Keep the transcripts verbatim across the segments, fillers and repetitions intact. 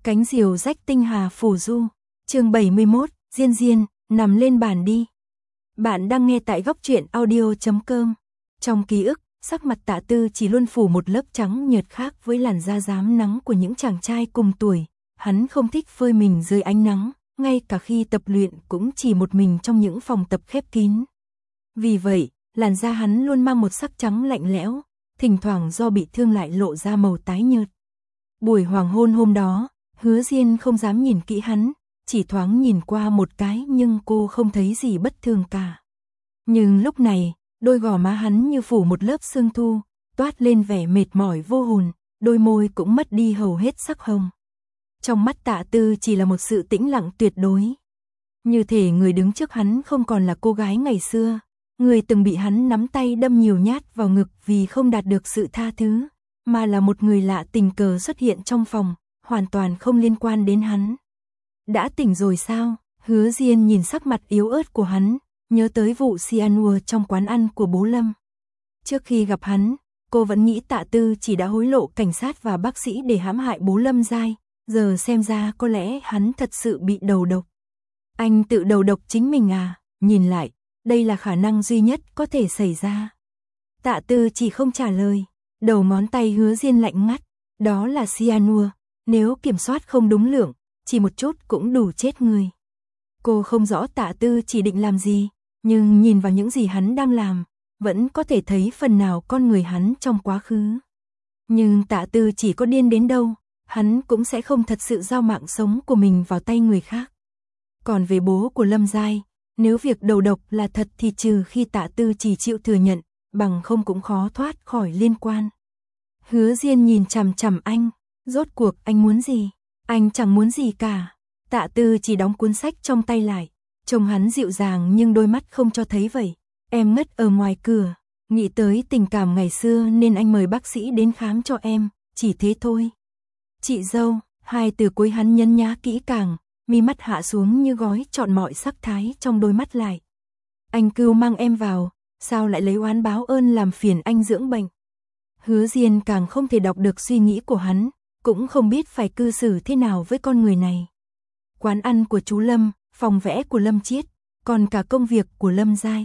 Cánh diều rách tinh hà phù du. Chương bảy mươi mốt, Diên Diên, nằm lên bàn đi. Bạn đang nghe tại góc truyện audio chấm com. Trong ký ức, sắc mặt Tạ Tư chỉ luôn phủ một lớp trắng nhợt khác với làn da rám nắng của những chàng trai cùng tuổi. Hắn không thích phơi mình dưới ánh nắng, ngay cả khi tập luyện cũng chỉ một mình trong những phòng tập khép kín. Vì vậy, làn da hắn luôn mang một sắc trắng lạnh lẽo, thỉnh thoảng do bị thương lại lộ ra màu tái nhợt. Buổi hoàng hôn hôm đó, Hứa Diên không dám nhìn kỹ hắn, chỉ thoáng nhìn qua một cái nhưng cô không thấy gì bất thường cả. Nhưng lúc này, đôi gò má hắn như phủ một lớp sương thu, toát lên vẻ mệt mỏi vô hồn, đôi môi cũng mất đi hầu hết sắc hồng. Trong mắt Tạ Tư chỉ là một sự tĩnh lặng tuyệt đối. Như thể người đứng trước hắn không còn là cô gái ngày xưa, người từng bị hắn nắm tay đâm nhiều nhát vào ngực vì không đạt được sự tha thứ, mà là một người lạ tình cờ xuất hiện trong phòng, hoàn toàn không liên quan đến hắn. Đã tỉnh rồi sao? Hứa Diên nhìn sắc mặt yếu ớt của hắn, nhớ tới vụ cyanua trong quán ăn của bố Lâm. Trước khi gặp hắn, cô vẫn nghĩ Tạ Tư chỉ đã hối lộ cảnh sát và bác sĩ để hãm hại bố Lâm Giai, giờ xem ra có lẽ hắn thật sự bị đầu độc. Anh tự đầu độc chính mình à? Nhìn lại, đây là khả năng duy nhất có thể xảy ra. Tạ Tư chỉ không trả lời, đầu ngón tay Hứa Diên lạnh ngắt, đó là cyanua, nếu kiểm soát không đúng lượng, chỉ một chút cũng đủ chết người. Cô không rõ Tạ Tư chỉ định làm gì, nhưng nhìn vào những gì hắn đang làm, vẫn có thể thấy phần nào con người hắn trong quá khứ. Nhưng Tạ Tư chỉ có điên đến đâu, hắn cũng sẽ không thật sự giao mạng sống của mình vào tay người khác. Còn về bố của Lâm Giai, nếu việc đầu độc là thật thì trừ khi Tạ Tư chỉ chịu thừa nhận, bằng không cũng khó thoát khỏi liên quan. Hứa Diên nhìn chằm chằm anh, rốt cuộc anh muốn gì? Anh chẳng muốn gì cả. Tạ Tư chỉ đóng cuốn sách trong tay lại, trông hắn dịu dàng nhưng đôi mắt không cho thấy vậy. Em ngất ở ngoài cửa, nghĩ tới tình cảm ngày xưa nên anh mời bác sĩ đến khám cho em, chỉ thế thôi. Chị dâu, hai từ cuối hắn nhấn nhá kỹ càng, mi mắt hạ xuống như gói trọn mọi sắc thái trong đôi mắt lại. Anh cưu mang em vào, sao lại lấy oán báo ơn làm phiền anh dưỡng bệnh? Hứa Diên càng không thể đọc được suy nghĩ của hắn, cũng không biết phải cư xử thế nào với con người này. Quán ăn của chú Lâm, phòng vẽ của Lâm Chiết, còn cả công việc của Lâm Giai.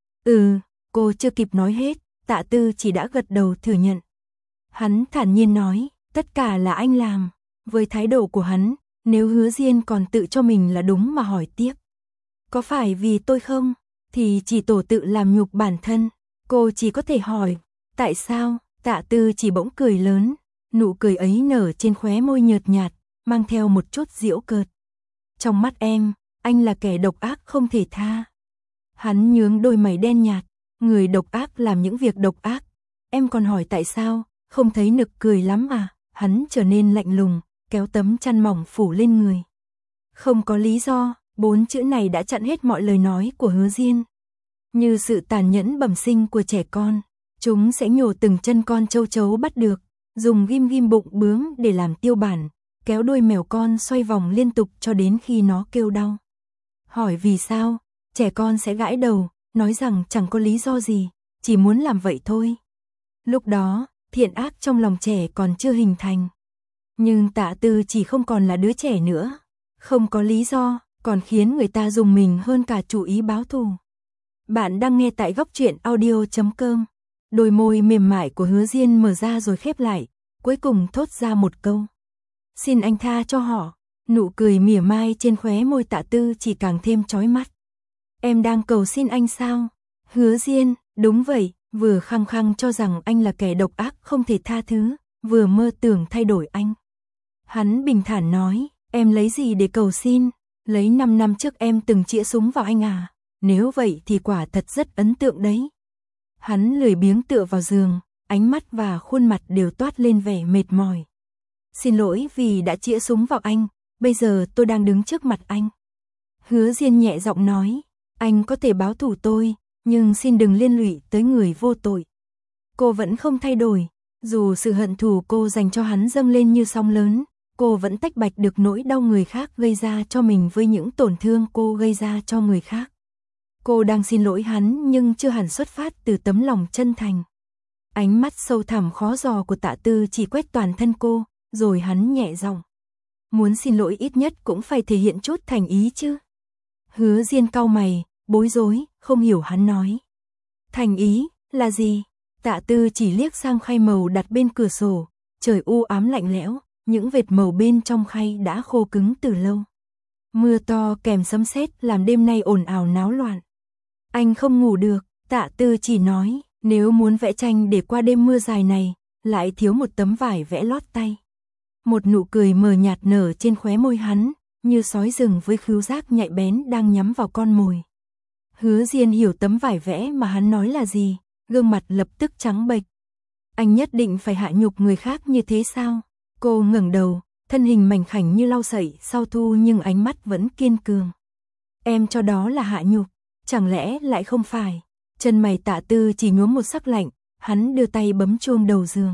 Ừ, cô chưa kịp nói hết, Tạ Tư chỉ đã gật đầu thừa nhận. Hắn thản nhiên nói, tất cả là anh làm. Với thái độ của hắn, nếu Hứa Diên còn tự cho mình là đúng mà hỏi tiếp. Có phải vì tôi không? Thì chỉ tổ tự làm nhục bản thân. Cô chỉ có thể hỏi, tại sao? Tạ Tư chỉ bỗng cười lớn, nụ cười ấy nở trên khóe môi nhợt nhạt, mang theo một chút giễu cợt. Trong mắt em, anh là kẻ độc ác không thể tha. Hắn nhướng đôi mày đen nhạt, người độc ác làm những việc độc ác. Em còn hỏi tại sao, không thấy nực cười lắm à? Hắn trở nên lạnh lùng, kéo tấm chăn mỏng phủ lên người. Không có lý do, bốn chữ này đã chặn hết mọi lời nói của Hứa Diên. Như sự tàn nhẫn bẩm sinh của trẻ con, chúng sẽ nhổ từng chân con châu chấu bắt được, dùng ghim ghim bụng bướm để làm tiêu bản, kéo đuôi mèo con xoay vòng liên tục cho đến khi nó kêu đau. Hỏi vì sao, trẻ con sẽ gãi đầu, nói rằng chẳng có lý do gì, chỉ muốn làm vậy thôi. Lúc đó, thiện ác trong lòng trẻ còn chưa hình thành. Nhưng Tạ Tư chỉ không còn là đứa trẻ nữa, không có lý do, còn khiến người ta dùng mình hơn cả chủ ý báo thù. Bạn đang nghe tại góc truyện audio chấm com. Đôi môi mềm mại của Hứa Diên mở ra rồi khép lại, cuối cùng thốt ra một câu. Xin anh tha cho họ. Nụ cười mỉa mai trên khóe môi Tạ Tư chỉ càng thêm chói mắt. Em đang cầu xin anh sao? Hứa Diên, đúng vậy, vừa khăng khăng cho rằng anh là kẻ độc ác không thể tha thứ, vừa mơ tưởng thay đổi anh. Hắn bình thản nói, em lấy gì để cầu xin? Lấy năm năm trước em từng chĩa súng vào anh à? Nếu vậy thì quả thật rất ấn tượng đấy. Hắn lười biếng tựa vào giường, ánh mắt và khuôn mặt đều toát lên vẻ mệt mỏi. Xin lỗi vì đã chĩa súng vào anh, bây giờ tôi đang đứng trước mặt anh. Hứa Diên nhẹ giọng nói, anh có thể báo thù tôi, nhưng xin đừng liên lụy tới người vô tội. Cô vẫn không thay đổi, dù sự hận thù cô dành cho hắn dâng lên như sóng lớn, cô vẫn tách bạch được nỗi đau người khác gây ra cho mình với những tổn thương cô gây ra cho người khác. Cô đang xin lỗi hắn nhưng chưa hẳn xuất phát từ tấm lòng chân thành. Ánh mắt sâu thẳm khó dò của Tạ Tư chỉ quét toàn thân cô, rồi hắn nhẹ giọng. muốn xin lỗi ít nhất cũng phải thể hiện chút thành ý chứ. Hứa Diên cau mày, bối rối, không hiểu hắn nói. Thành ý, là gì? Tạ Tư chỉ liếc sang khay màu đặt bên cửa sổ, trời u ám lạnh lẽo, những vệt màu bên trong khay đã khô cứng từ lâu. Mưa to kèm sấm sét làm đêm nay ồn ào náo loạn. Anh không ngủ được, Tạ Tư chỉ nói, nếu muốn vẽ tranh để qua đêm mưa dài này, lại thiếu một tấm vải vẽ lót tay. Một nụ cười mờ nhạt nở trên khóe môi hắn, như sói rừng với khứu giác nhạy bén đang nhắm vào con mồi. Hứa Diên hiểu tấm vải vẽ mà hắn nói là gì, gương mặt lập tức trắng bệch. Anh nhất định phải hạ nhục người khác như thế sao? Cô ngẩng đầu, thân hình mảnh khảnh như lau sậy sau thu nhưng ánh mắt vẫn kiên cường. Em cho đó là hạ nhục, chẳng lẽ lại không phải? Chân mày Tạ Tư chỉ nhuốm một sắc lạnh, hắn đưa tay bấm chuông đầu giường.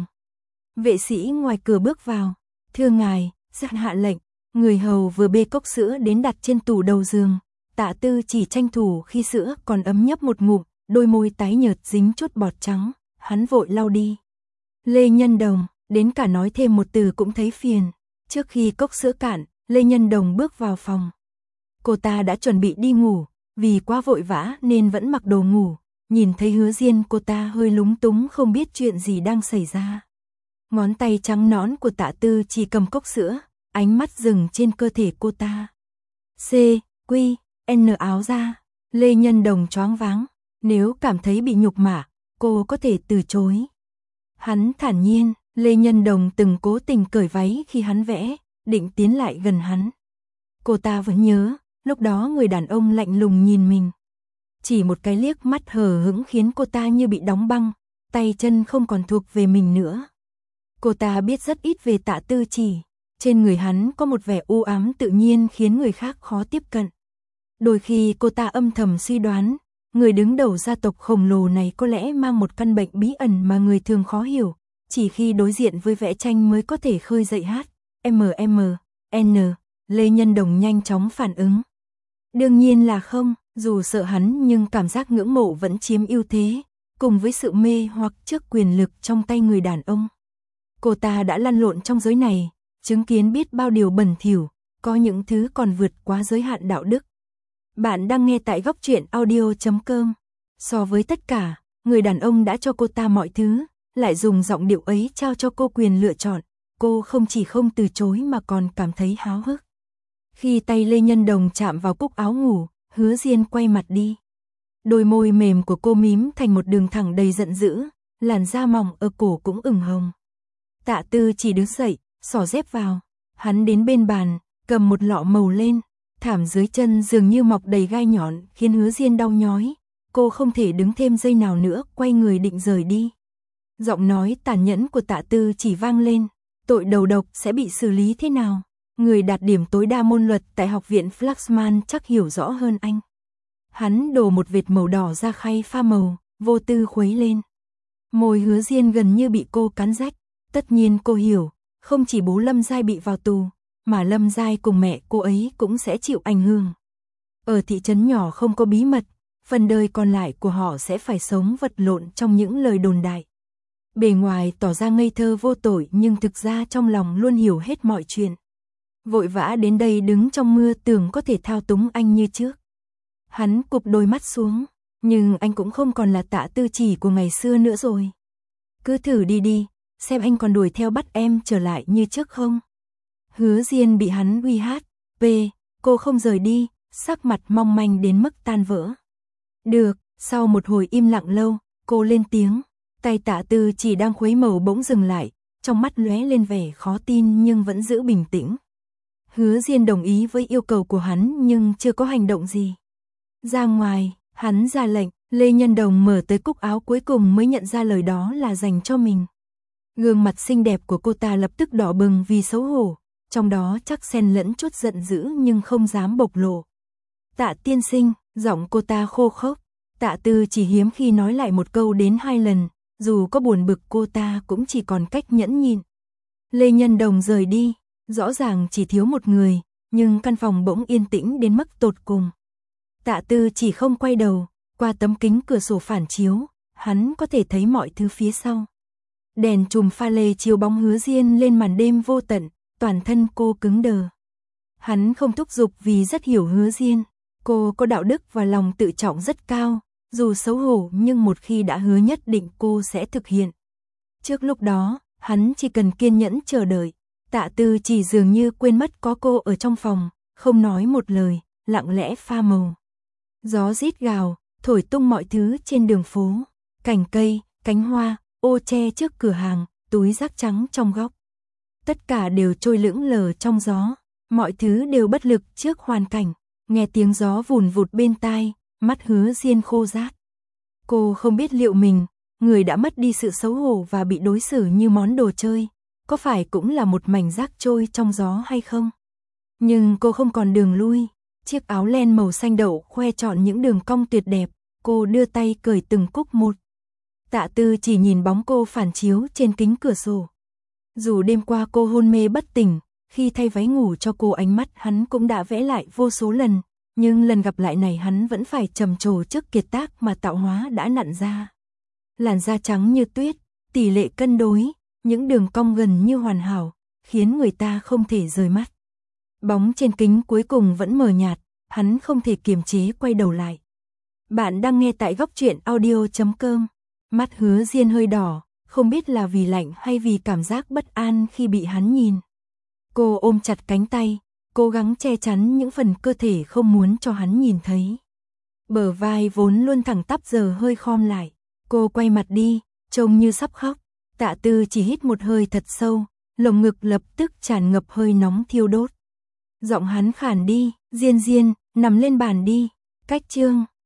Vệ sĩ ngoài cửa bước vào, thưa ngài, giặc hạ lệnh. Người hầu vừa bê cốc sữa đến đặt trên tủ đầu giường. Tạ Tư chỉ tranh thủ khi sữa còn ấm nhấp một ngụm, đôi môi tái nhợt dính chút bọt trắng, hắn vội lau đi. Lê Nhân Đồng, đến cả nói thêm một từ cũng thấy phiền. Trước khi cốc sữa cạn, Lê Nhân Đồng bước vào phòng. Cô ta đã chuẩn bị đi ngủ, vì quá vội vã nên vẫn mặc đồ ngủ. Nhìn thấy Hứa Diên cô ta hơi lúng túng không biết chuyện gì đang xảy ra. Ngón tay trắng nõn của Tạ Tư chỉ cầm cốc sữa, ánh mắt dừng trên cơ thể cô ta. C, Quy, N áo ra. Lê Nhân Đồng choáng váng, nếu cảm thấy bị nhục mạ, cô có thể từ chối. Hắn thản nhiên, Lê Nhân Đồng từng cố tình cởi váy khi hắn vẽ, định tiến lại gần hắn. Cô ta vẫn nhớ, lúc đó người đàn ông lạnh lùng nhìn mình. Chỉ một cái liếc mắt hờ hững khiến cô ta như bị đóng băng, tay chân không còn thuộc về mình nữa. Cô ta biết rất ít về Tạ Tư Chỉ, trên người hắn có một vẻ u ám tự nhiên khiến người khác khó tiếp cận. Đôi khi cô ta âm thầm suy đoán, người đứng đầu gia tộc khổng lồ này có lẽ mang một căn bệnh bí ẩn mà người thường khó hiểu, chỉ khi đối diện với vẽ tranh mới có thể khơi dậy hát, M M, N, Lê Nhân Đồng nhanh chóng phản ứng. Đương nhiên là không, dù sợ hắn nhưng cảm giác ngưỡng mộ vẫn chiếm ưu thế, cùng với sự mê hoặc trước quyền lực trong tay người đàn ông. Cô ta đã lăn lộn trong giới này, chứng kiến biết bao điều bẩn thỉu, có những thứ còn vượt quá giới hạn đạo đức. Bạn đang nghe tại góc truyện audio chấm com. So với tất cả, người đàn ông đã cho cô ta mọi thứ, lại dùng giọng điệu ấy trao cho cô quyền lựa chọn. Cô không chỉ không từ chối mà còn cảm thấy háo hức. Khi tay Lê Nhân Đồng chạm vào cúc áo ngủ, Hứa Diên quay mặt đi. Đôi môi mềm của cô mím thành một đường thẳng đầy giận dữ, làn da mỏng ở cổ cũng ửng hồng. Tạ Tư chỉ đứng dậy, xỏ dép vào. Hắn đến bên bàn, cầm một lọ màu lên. Thảm dưới chân dường như mọc đầy gai nhọn khiến Hứa Diên đau nhói. Cô không thể đứng thêm giây nào nữa, quay người định rời đi. Giọng nói tàn nhẫn của Tạ Tư chỉ vang lên. Tội đầu độc sẽ bị xử lý thế nào? Người đạt điểm tối đa môn luật tại học viện Flaxman chắc hiểu rõ hơn anh. Hắn đổ một vệt màu đỏ ra khay pha màu, vô tư khuấy lên. Môi Hứa Diên gần như bị cô cắn rách. Tất nhiên cô hiểu, không chỉ bố Lâm Giai bị vào tù, mà Lâm Giai cùng mẹ cô ấy cũng sẽ chịu ảnh hưởng. Ở thị trấn nhỏ không có bí mật, phần đời còn lại của họ sẽ phải sống vật lộn trong những lời đồn đại. Bề ngoài tỏ ra ngây thơ vô tội nhưng thực ra trong lòng luôn hiểu hết mọi chuyện. Vội vã đến đây đứng trong mưa tưởng có thể thao túng anh như trước. Hắn cụp đôi mắt xuống, nhưng anh cũng không còn là Tạ Tư Chỉ của ngày xưa nữa rồi. Cứ thử đi đi, xem anh còn đuổi theo bắt em trở lại như trước không? Hứa Diên bị hắn uy hát, p, cô không rời đi, sắc mặt mong manh đến mức tan vỡ. Được, sau một hồi im lặng lâu, cô lên tiếng, tay Tạ Tư Chỉ đang khuấy màu bỗng dừng lại, trong mắt lóe lên vẻ khó tin nhưng vẫn giữ bình tĩnh. Hứa Diên đồng ý với yêu cầu của hắn nhưng chưa có hành động gì. Ra ngoài, hắn ra lệnh, Lê Nhân Đồng mở tới cúc áo cuối cùng mới nhận ra lời đó là dành cho mình. Gương mặt xinh đẹp của cô ta lập tức đỏ bừng vì xấu hổ, trong đó chắc xen lẫn chút giận dữ nhưng không dám bộc lộ. Tạ tiên sinh, giọng cô ta khô khốc. Tạ Tư chỉ hiếm khi nói lại một câu đến hai lần, dù có buồn bực cô ta cũng chỉ còn cách nhẫn nhịn. Lê Nhân Đồng rời đi, rõ ràng chỉ thiếu một người, nhưng căn phòng bỗng yên tĩnh đến mức tột cùng. Tạ Tư chỉ không quay đầu, qua tấm kính cửa sổ phản chiếu, hắn có thể thấy mọi thứ phía sau. Đèn chùm pha lê chiếu bóng Hứa Diên lên màn đêm vô tận, toàn thân cô cứng đờ. Hắn không thúc giục vì rất hiểu Hứa Diên, cô có đạo đức và lòng tự trọng rất cao, dù xấu hổ nhưng một khi đã hứa nhất định cô sẽ thực hiện. Trước lúc đó, hắn chỉ cần kiên nhẫn chờ đợi. Tạ Tư chỉ dường như quên mất có cô ở trong phòng, không nói một lời, lặng lẽ pha màu. Gió rít gào, thổi tung mọi thứ trên đường phố, cành cây, cánh hoa, ô che trước cửa hàng, túi rác trắng trong góc. Tất cả đều trôi lững lờ trong gió, mọi thứ đều bất lực trước hoàn cảnh, nghe tiếng gió vùn vụt bên tai, mắt Hứa Diên khô rát. Cô không biết liệu mình, người đã mất đi sự xấu hổ và bị đối xử như món đồ chơi, có phải cũng là một mảnh rác trôi trong gió hay không? Nhưng cô không còn đường lui, chiếc áo len màu xanh đậu khoe trọn những đường cong tuyệt đẹp, cô đưa tay cởi từng cúc một. Tạ Tư chỉ nhìn bóng cô phản chiếu trên kính cửa sổ. Dù đêm qua cô hôn mê bất tỉnh, khi thay váy ngủ cho cô ánh mắt hắn cũng đã vẽ lại vô số lần, nhưng lần gặp lại này hắn vẫn phải trầm trồ trước kiệt tác mà tạo hóa đã nặn ra. Làn da trắng như tuyết, tỷ lệ cân đối, những đường cong gần như hoàn hảo, khiến người ta không thể rời mắt. Bóng trên kính cuối cùng vẫn mờ nhạt, hắn không thể kiềm chế quay đầu lại. Bạn đang nghe tại góc truyện audio chấm com. Mắt Hứa Diên hơi đỏ, không biết là vì lạnh hay vì cảm giác bất an khi bị hắn nhìn. Cô ôm chặt cánh tay, cố gắng che chắn những phần cơ thể không muốn cho hắn nhìn thấy. Bờ vai vốn luôn thẳng tắp giờ hơi khom lại, cô quay mặt đi, trông như sắp khóc. Tạ Tư chỉ hít một hơi thật sâu, lồng ngực lập tức tràn ngập hơi nóng thiêu đốt. Giọng hắn khàn đi, Diên Diên, nằm lên bàn đi, cách chương.